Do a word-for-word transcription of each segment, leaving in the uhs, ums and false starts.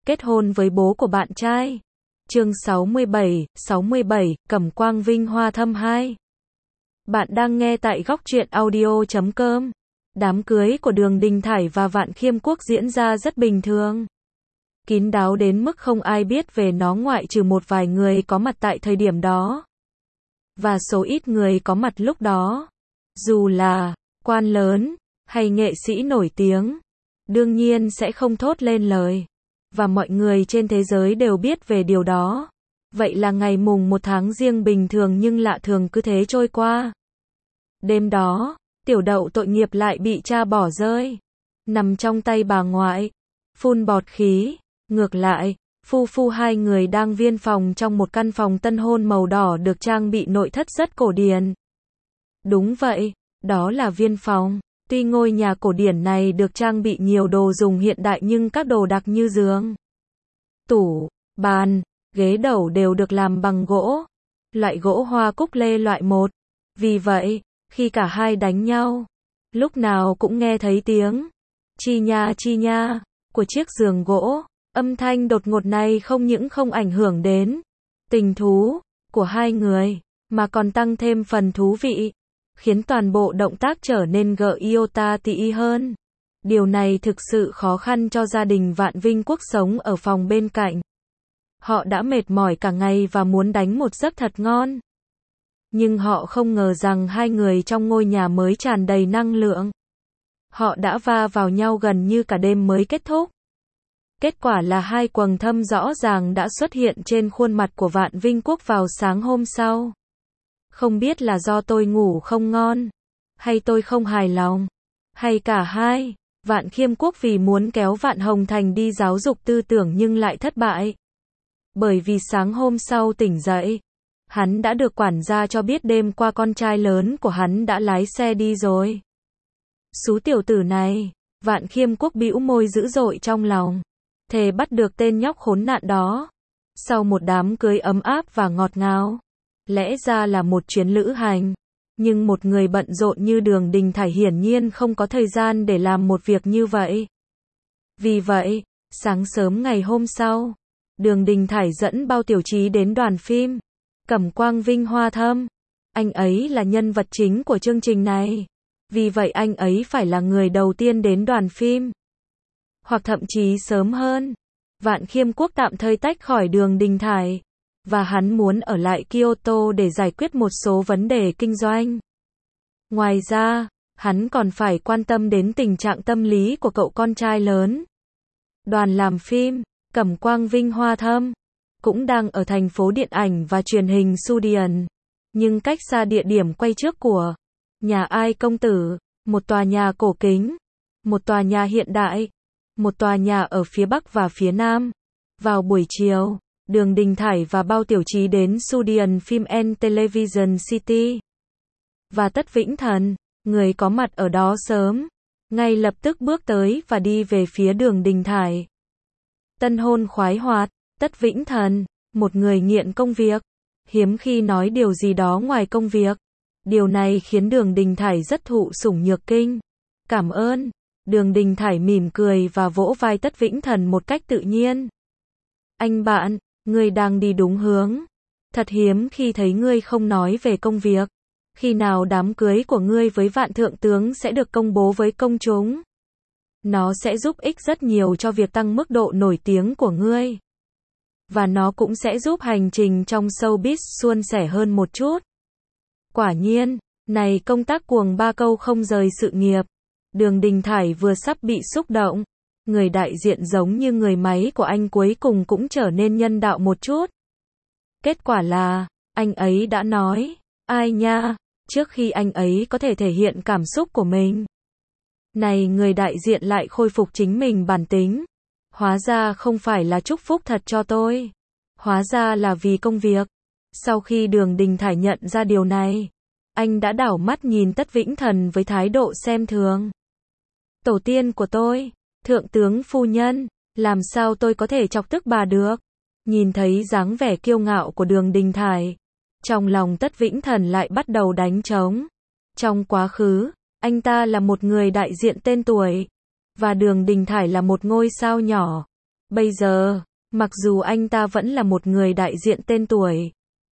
kết hôn với bố của bạn trai. Chương sáu mươi bảy, sáu mươi bảy, Cẩm Quang Vinh Hoa Thâm hai. Bạn đang nghe tại góc truyện audio chấm com. Đám cưới của Đường Đình Thải và Vạn Khiêm Quốc diễn ra rất bình thường. Kín đáo đến mức không ai biết về nó ngoại trừ một vài người có mặt tại thời điểm đó. Và số ít người có mặt lúc đó, dù là quan lớn hay nghệ sĩ nổi tiếng, đương nhiên sẽ không thốt lên lời. Và mọi người trên thế giới đều biết về điều đó. Vậy là ngày mùng một tháng Giêng bình thường nhưng lạ thường cứ thế trôi qua. Đêm đó, Tiểu Đậu tội nghiệp lại bị cha bỏ rơi. Nằm trong tay bà ngoại, phun bọt khí. Ngược lại, phu phu hai người đang viên phòng trong một căn phòng tân hôn màu đỏ được trang bị nội thất rất cổ điển. Đúng vậy, đó là viên phòng. Tuy ngôi nhà cổ điển này được trang bị nhiều đồ dùng hiện đại nhưng các đồ đạc như giường, tủ, bàn, ghế đầu đều được làm bằng gỗ. Loại gỗ hoa cúc lê loại một. Vì vậy, khi cả hai đánh nhau, lúc nào cũng nghe thấy tiếng chi nha chi nha của chiếc giường gỗ. Âm thanh đột ngột này không những không ảnh hưởng đến tình thú của hai người, mà còn tăng thêm phần thú vị, khiến toàn bộ động tác trở nên gợi iota tỉ hơn. Điều này thực sự khó khăn cho gia đình Vạn Vinh Quốc sống ở phòng bên cạnh. Họ đã mệt mỏi cả ngày và muốn đánh một giấc thật ngon. Nhưng họ không ngờ rằng hai người trong ngôi nhà mới tràn đầy năng lượng. Họ đã va vào nhau gần như cả đêm mới kết thúc. Kết quả là hai quầng thâm rõ ràng đã xuất hiện trên khuôn mặt của Vạn Vinh Quốc vào sáng hôm sau. Không biết là do tôi ngủ không ngon, hay tôi không hài lòng, hay cả hai. Vạn Khiêm Quốc vì muốn kéo Vạn Hồng Thành đi giáo dục tư tưởng nhưng lại thất bại. Bởi vì sáng hôm sau tỉnh dậy, hắn đã được quản gia cho biết đêm qua con trai lớn của hắn đã lái xe đi rồi. Xú tiểu tử này, Vạn Khiêm Quốc bĩu môi dữ dội trong lòng. Thề bắt được tên nhóc khốn nạn đó. Sau một đám cưới ấm áp và ngọt ngào, lẽ ra là một chuyến lữ hành, nhưng một người bận rộn như Đường Đình Thải hiển nhiên không có thời gian để làm một việc như vậy. Vì vậy, sáng sớm ngày hôm sau, Đường Đình Thải dẫn Bao Tiểu Trí đến đoàn phim Cẩm Quang Vinh Hoa Thâm. Anh ấy là nhân vật chính của chương trình này, vì vậy anh ấy phải là người đầu tiên đến đoàn phim. Hoặc thậm chí sớm hơn. Vạn Khiêm Quốc tạm thời tách khỏi Đường Đình Thải, và hắn muốn ở lại Kyoto để giải quyết một số vấn đề kinh doanh. Ngoài ra, hắn còn phải quan tâm đến tình trạng tâm lý của cậu con trai lớn. Đoàn làm phim Cẩm Quang Vinh Hoa Thâm cũng đang ở thành phố điện ảnh và truyền hình Sudian, nhưng cách xa địa điểm quay trước của nhà Ai Công Tử, một tòa nhà cổ kính, một tòa nhà hiện đại, một tòa nhà ở phía Bắc và phía Nam. Vào buổi chiều, Đường Đình Thải và Bao Tiểu Trí đến Sudian Film and Television City. Và Tất Vĩnh Thần, người có mặt ở đó sớm, ngay lập tức bước tới và đi về phía Đường Đình Thải. Tân hôn khoái hoạt, Tất Vĩnh Thần, một người nghiện công việc, hiếm khi nói điều gì đó ngoài công việc. Điều này khiến Đường Đình Thải rất thụ sủng nhược kinh. Cảm ơn. Đường Đình Thải mỉm cười và vỗ vai Tất Vĩnh Thần một cách tự nhiên. Anh bạn, ngươi đang đi đúng hướng. Thật hiếm khi thấy ngươi không nói về công việc. Khi nào đám cưới của ngươi với Vạn Thượng Tướng sẽ được công bố với công chúng? Nó sẽ giúp ích rất nhiều cho việc tăng mức độ nổi tiếng của ngươi. Và nó cũng sẽ giúp hành trình trong showbiz suôn sẻ hơn một chút. Quả nhiên, này công tác cuồng ba câu không rời sự nghiệp. Đường Đình Thải vừa sắp bị xúc động, người đại diện giống như người máy của anh cuối cùng cũng trở nên nhân đạo một chút. Kết quả là, anh ấy đã nói, ai nha, trước khi anh ấy có thể thể hiện cảm xúc của mình. Này người đại diện lại khôi phục chính mình bản tính. Hóa ra không phải là chúc phúc thật cho tôi. Hóa ra là vì công việc. Sau khi Đường Đình Thải nhận ra điều này, anh đã đảo mắt nhìn Tất Vĩnh Thần với thái độ xem thường. Tổ tiên của tôi, Thượng tướng phu nhân, làm sao tôi có thể chọc tức bà được? Nhìn thấy dáng vẻ kiêu ngạo của Đường Đình Thải, trong lòng Tất Vĩnh Thần lại bắt đầu đánh trống. Trong quá khứ, anh ta là một người đại diện tên tuổi, và Đường Đình Thải là một ngôi sao nhỏ. Bây giờ, mặc dù anh ta vẫn là một người đại diện tên tuổi,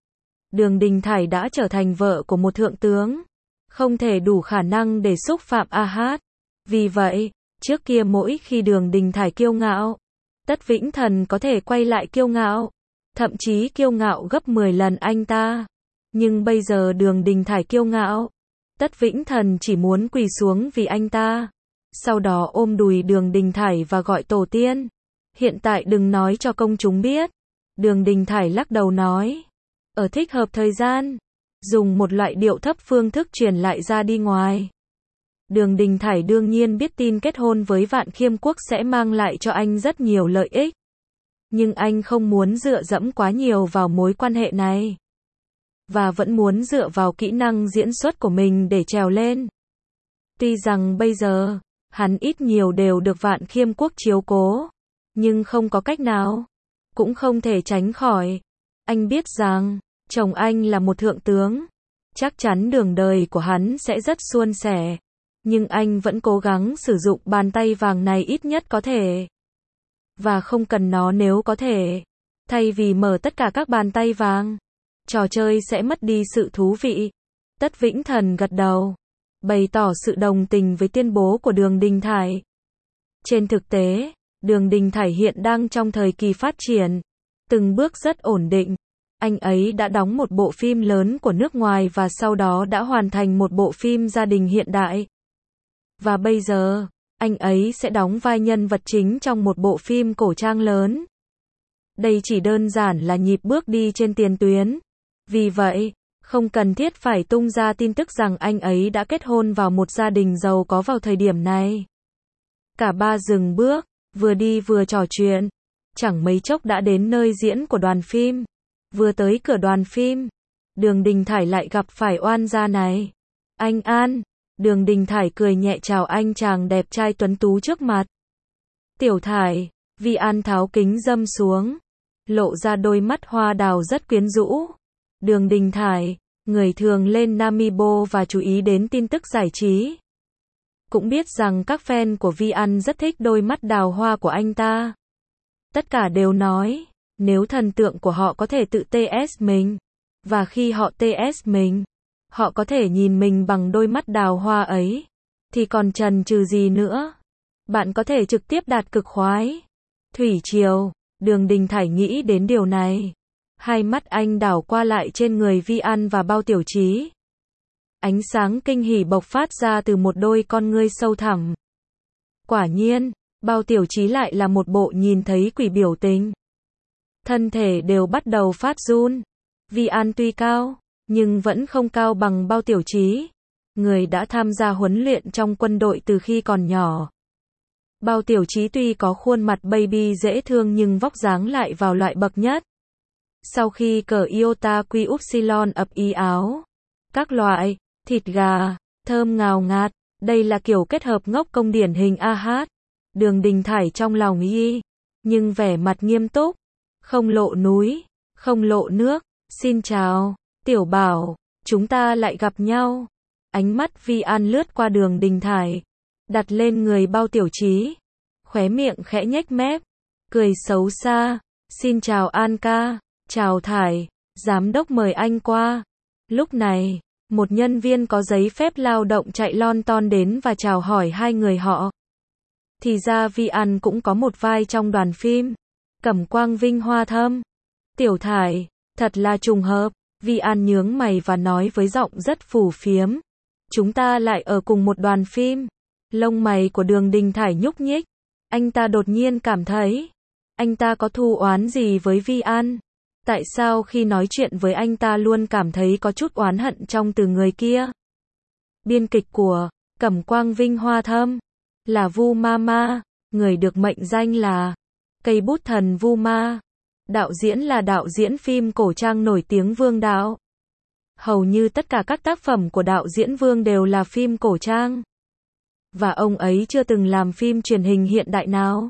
Đường Đình Thải đã trở thành vợ của một thượng tướng, không thể đủ khả năng để xúc phạm a hát. Vì vậy, trước kia mỗi khi Đường Đình Thải kiêu ngạo, Tất Vĩnh Thần có thể quay lại kiêu ngạo, thậm chí kiêu ngạo gấp mười lần anh ta. Nhưng bây giờ Đường Đình Thải kiêu ngạo, Tất Vĩnh Thần chỉ muốn quỳ xuống vì anh ta, sau đó ôm đùi Đường Đình Thải và gọi tổ tiên. Hiện tại đừng nói cho công chúng biết. Đường Đình Thải lắc đầu nói, ở thích hợp thời gian, dùng một loại điệu thấp phương thức truyền lại ra đi ngoài. Đường Đình Thải đương nhiên biết tin kết hôn với Vạn Khiêm Quốc sẽ mang lại cho anh rất nhiều lợi ích. Nhưng anh không muốn dựa dẫm quá nhiều vào mối quan hệ này. Và vẫn muốn dựa vào kỹ năng diễn xuất của mình để trèo lên. Tuy rằng bây giờ, hắn ít nhiều đều được Vạn Khiêm Quốc chiếu cố. Nhưng không có cách nào. Cũng không thể tránh khỏi. Anh biết rằng, chồng anh là một thượng tướng. Chắc chắn đường đời của hắn sẽ rất suôn sẻ. Nhưng anh vẫn cố gắng sử dụng bàn tay vàng này ít nhất có thể. Và không cần nó nếu có thể. Thay vì mở tất cả các bàn tay vàng, trò chơi sẽ mất đi sự thú vị. Tất Vĩnh Thần gật đầu, bày tỏ sự đồng tình với tuyên bố của Đường Đình Thải. Trên thực tế, Đường Đình Thải hiện đang trong thời kỳ phát triển, từng bước rất ổn định. Anh ấy đã đóng một bộ phim lớn của nước ngoài và sau đó đã hoàn thành một bộ phim gia đình hiện đại. Và bây giờ, anh ấy sẽ đóng vai nhân vật chính trong một bộ phim cổ trang lớn. Đây chỉ đơn giản là nhịp bước đi trên tiền tuyến. Vì vậy, không cần thiết phải tung ra tin tức rằng anh ấy đã kết hôn vào một gia đình giàu có vào thời điểm này. Cả ba dừng bước, vừa đi vừa trò chuyện. Chẳng mấy chốc đã đến nơi diễn của đoàn phim. Vừa tới cửa đoàn phim, Đường Đình Thải lại gặp phải oan gia này. Anh An. Đường Đình Thải cười nhẹ chào anh chàng đẹp trai tuấn tú trước mặt. Tiểu Thải. Vi An tháo kính râm xuống, lộ ra đôi mắt hoa đào rất quyến rũ. Đường Đình Thải, người thường lên Namibo và chú ý đến tin tức giải trí, cũng biết rằng các fan của Vi An rất thích đôi mắt đào hoa của anh ta. Tất cả đều nói, nếu thần tượng của họ có thể tự tê ét mình, và khi họ tê ét mình, họ có thể nhìn mình bằng đôi mắt đào hoa ấy, thì còn chần chừ gì nữa. Bạn có thể trực tiếp đạt cực khoái. Thủy triều. Đường Đình Thải nghĩ đến điều này. Hai mắt anh đảo qua lại trên người Vi An và Bao Tiểu Trí. Ánh sáng kinh hỉ bộc phát ra từ một đôi con ngươi sâu thẳm. Quả nhiên, Bao Tiểu Trí lại là một bộ nhìn thấy quỷ biểu tình. Thân thể đều bắt đầu phát run. Vi An tuy cao, nhưng vẫn không cao bằng Bao Tiểu Trí, người đã tham gia huấn luyện trong quân đội từ khi còn nhỏ. Bao Tiểu Trí tuy có khuôn mặt baby dễ thương nhưng vóc dáng lại vào loại bậc nhất. Sau khi cởi Iota Quy Upsilon ập y áo, các loại thịt gà, thơm ngào ngạt, đây là kiểu kết hợp ngốc công điển hình a hát. Đường Đình Thải trong lòng y, nhưng vẻ mặt nghiêm túc, không lộ núi, không lộ nước. Xin chào, Tiểu Bảo, chúng ta lại gặp nhau. Ánh mắt Vi An lướt qua Đường Đình Thải, đặt lên người Bao Tiểu Trí, khóe miệng khẽ nhếch mép, cười xấu xa. Xin chào An ca, chào Thải, giám đốc mời anh qua. Lúc này, một nhân viên có giấy phép lao động chạy lon ton đến và chào hỏi hai người họ. Thì ra Vi An cũng có một vai trong đoàn phim, Cẩm Quang Vinh Hoa Thâm. Tiểu Thải, thật là trùng hợp. Vi An nhướng mày và nói với giọng rất phù phiếm. Chúng ta lại ở cùng một đoàn phim. Lông mày của Đường Đình Thải nhúc nhích. Anh ta đột nhiên cảm thấy, anh ta có thù oán gì với Vi An? Tại sao khi nói chuyện với anh ta luôn cảm thấy có chút oán hận trong từ người kia? Biên kịch của Cẩm Quang Vinh Hoa Thâm là Vu Ma Ma, người được mệnh danh là cây bút thần Vu Ma. Đạo diễn là đạo diễn phim cổ trang nổi tiếng Vương Đạo. Hầu như tất cả các tác phẩm của đạo diễn Vương đều là phim cổ trang. Và ông ấy chưa từng làm phim truyền hình hiện đại nào.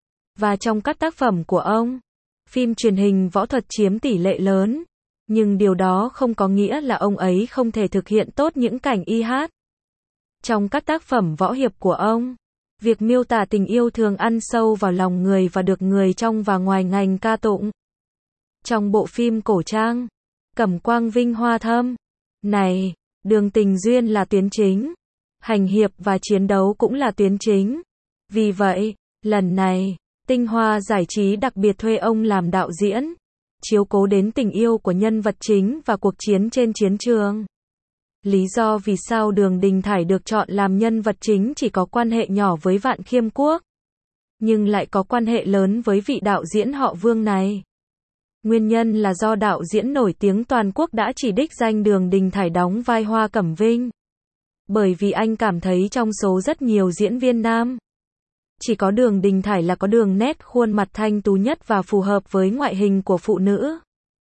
Và trong các tác phẩm của ông, phim truyền hình võ thuật chiếm tỷ lệ lớn. Nhưng điều đó không có nghĩa là ông ấy không thể thực hiện tốt những cảnh y hát. Trong các tác phẩm võ hiệp của ông, Việc miêu tả tình yêu thường ăn sâu vào lòng người và được người trong và ngoài ngành ca tụng. Trong bộ phim cổ trang, Cẩm Quang Vinh Hoa Thâm, này, đường tình duyên là tuyến chính. Hành hiệp và chiến đấu cũng là tuyến chính. Vì vậy, lần này, Tinh Hoa Giải trí đặc biệt thuê ông làm đạo diễn, chiếu cố đến tình yêu của nhân vật chính và cuộc chiến trên chiến trường. Lý do vì sao Đường Đình Thải được chọn làm nhân vật chính chỉ có quan hệ nhỏ với Vạn Khiêm Quốc, nhưng lại có quan hệ lớn với vị đạo diễn họ Vương này. Nguyên nhân là do đạo diễn nổi tiếng toàn quốc đã chỉ đích danh Đường Đình Thải đóng vai Hoa Cẩm Vinh. Bởi vì anh cảm thấy trong số rất nhiều diễn viên nam, chỉ có Đường Đình Thải là có đường nét khuôn mặt thanh tú nhất và phù hợp với ngoại hình của phụ nữ.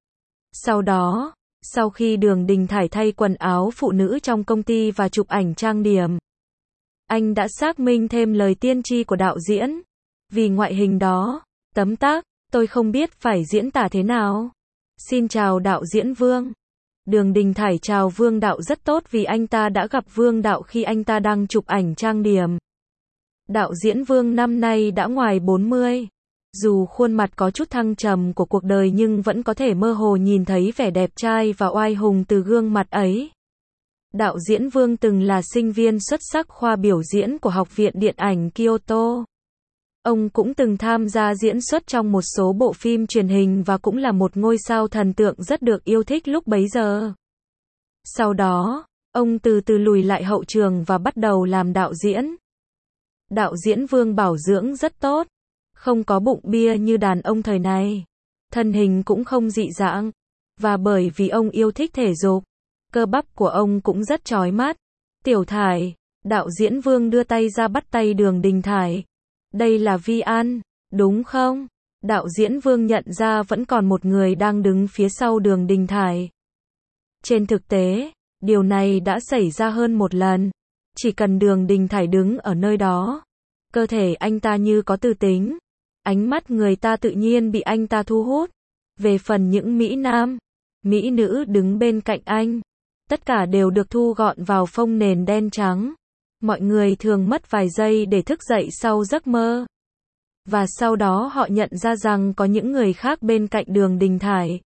Sau đó, sau khi Đường Đình Thải thay quần áo phụ nữ trong công ty và chụp ảnh trang điểm, anh đã xác minh thêm lời tiên tri của đạo diễn. Vì ngoại hình đó, tấm tắc, tôi không biết phải diễn tả thế nào. Xin chào đạo diễn Vương. Đường Đình Thải chào Vương đạo rất tốt vì anh ta đã gặp Vương đạo khi anh ta đang chụp ảnh trang điểm. Đạo diễn Vương năm nay đã ngoài bốn mươi. Dù khuôn mặt có chút thăng trầm của cuộc đời nhưng vẫn có thể mơ hồ nhìn thấy vẻ đẹp trai và oai hùng từ gương mặt ấy. Đạo diễn Vương từng là sinh viên xuất sắc khoa biểu diễn của Học viện Điện ảnh Kyoto. Ông cũng từng tham gia diễn xuất trong một số bộ phim truyền hình và cũng là một ngôi sao thần tượng rất được yêu thích lúc bấy giờ. Sau đó, ông từ từ lùi lại hậu trường và bắt đầu làm đạo diễn. Đạo diễn Vương bảo dưỡng rất tốt, không có bụng bia như đàn ông thời này, thân hình cũng không dị dạng, và bởi vì ông yêu thích thể dục, cơ bắp của ông cũng rất chói mắt. Tiểu Thải, đạo diễn Vương đưa tay ra bắt tay Đường Đình Thải. Đây là Vi An, đúng không? Đạo diễn Vương nhận ra vẫn còn một người đang đứng phía sau Đường Đình Thải. Trên thực tế, điều này đã xảy ra hơn một lần. Chỉ cần Đường Đình Thải đứng ở nơi đó, cơ thể anh ta như có tư tính, ánh mắt người ta tự nhiên bị anh ta thu hút. Về phần những Mỹ Nam, Mỹ nữ đứng bên cạnh anh, tất cả đều được thu gọn vào phông nền đen trắng. Mọi người thường mất vài giây để thức dậy sau giấc mơ. Và sau đó họ nhận ra rằng có những người khác bên cạnh Đường Đình Thải.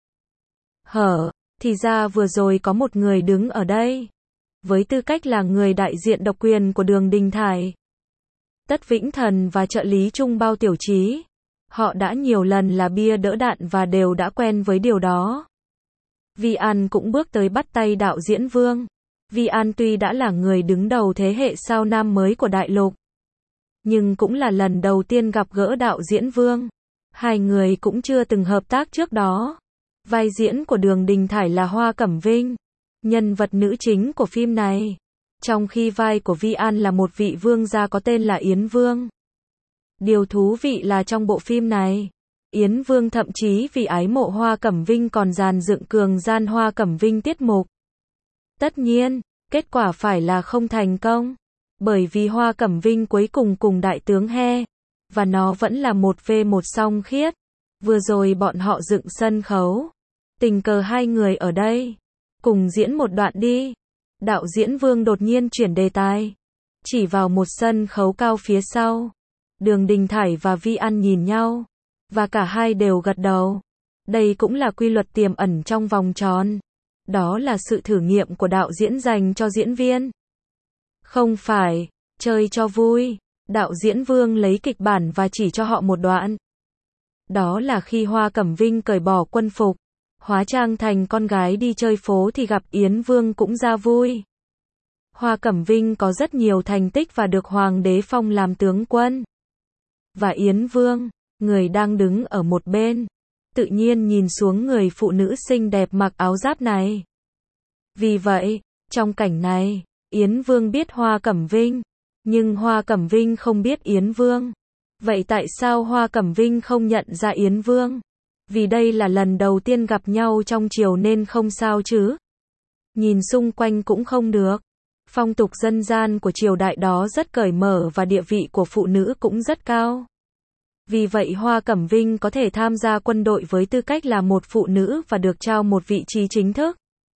Hở, thì ra vừa rồi có một người đứng ở đây. Với tư cách là người đại diện độc quyền của Đường Đình Thải, Tất Vĩnh Thần và trợ lý Trung Bao Tiểu Trí, họ đã nhiều lần là bia đỡ đạn và đều đã quen với điều đó. Vi An cũng bước tới bắt tay đạo diễn Vương. Vi An tuy đã là người đứng đầu thế hệ sao nam mới của đại lục, nhưng cũng là lần đầu tiên gặp gỡ đạo diễn Vương. Hai người cũng chưa từng hợp tác trước đó. Vai diễn của Đường Đình Thải là Hoa Cẩm Vinh, nhân vật nữ chính của phim này, trong khi vai của Vi An là một vị vương gia có tên là Yến Vương. Điều thú vị là trong bộ phim này, Yến Vương thậm chí vì ái mộ Hoa Cẩm Vinh còn dàn dựng cường gian Hoa Cẩm Vinh tiết mục. Tất nhiên, kết quả phải là không thành công, bởi vì Hoa Cẩm Vinh cuối cùng cùng đại tướng He, và nó vẫn là một vs một song khiết. Vừa rồi bọn họ dựng sân khấu, tình cờ hai người ở đây, cùng diễn một đoạn đi. Đạo diễn Vương đột nhiên chuyển đề tài, chỉ vào một sân khấu cao phía sau. Đường Đình Thải và Vi An nhìn nhau, và cả hai đều gật đầu. Đây cũng là quy luật tiềm ẩn trong vòng tròn. Đó là sự thử nghiệm của đạo diễn dành cho diễn viên. Không phải, chơi cho vui. Đạo diễn Vương lấy kịch bản và chỉ cho họ một đoạn. Đó là khi Hoa Cẩm Vinh cởi bỏ quân phục, hóa trang thành con gái đi chơi phố thì gặp Yến Vương cũng ra vui. Hoa Cẩm Vinh có rất nhiều thành tích và được Hoàng đế phong làm tướng quân. Và Yến Vương, người đang đứng ở một bên, tự nhiên nhìn xuống người phụ nữ xinh đẹp mặc áo giáp này. Vì vậy, trong cảnh này, Yến Vương biết Hoa Cẩm Vinh, nhưng Hoa Cẩm Vinh không biết Yến Vương. Vậy tại sao Hoa Cẩm Vinh không nhận ra Yến Vương? Vì đây là lần đầu tiên gặp nhau trong triều nên không sao chứ. Nhìn xung quanh cũng không được. Phong tục dân gian của triều đại đó rất cởi mở và địa vị của phụ nữ cũng rất cao. Vì vậy Hoa Cẩm Vinh có thể tham gia quân đội với tư cách là một phụ nữ và được trao một vị trí chính thức.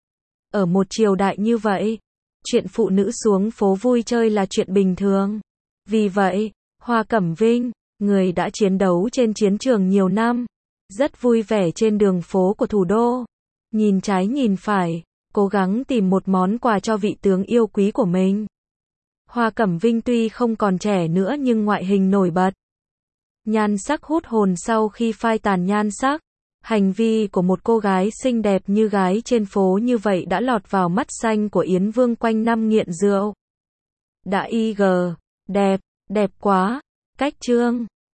Ở một triều đại như vậy, chuyện phụ nữ xuống phố vui chơi là chuyện bình thường. Vì vậy, Hoa Cẩm Vinh, người đã chiến đấu trên chiến trường nhiều năm, rất vui vẻ trên đường phố của thủ đô. Nhìn trái nhìn phải, cố gắng tìm một món quà cho vị tướng yêu quý của mình. Hoa Cẩm Vinh tuy không còn trẻ nữa nhưng ngoại hình nổi bật. Nhan sắc hút hồn sau khi phai tàn nhan sắc. Hành vi của một cô gái xinh đẹp như gái trên phố như vậy đã lọt vào mắt xanh của Yến Vương quanh năm nghiện rượu. Đã y gờ, đẹp, đẹp quá, cách trương.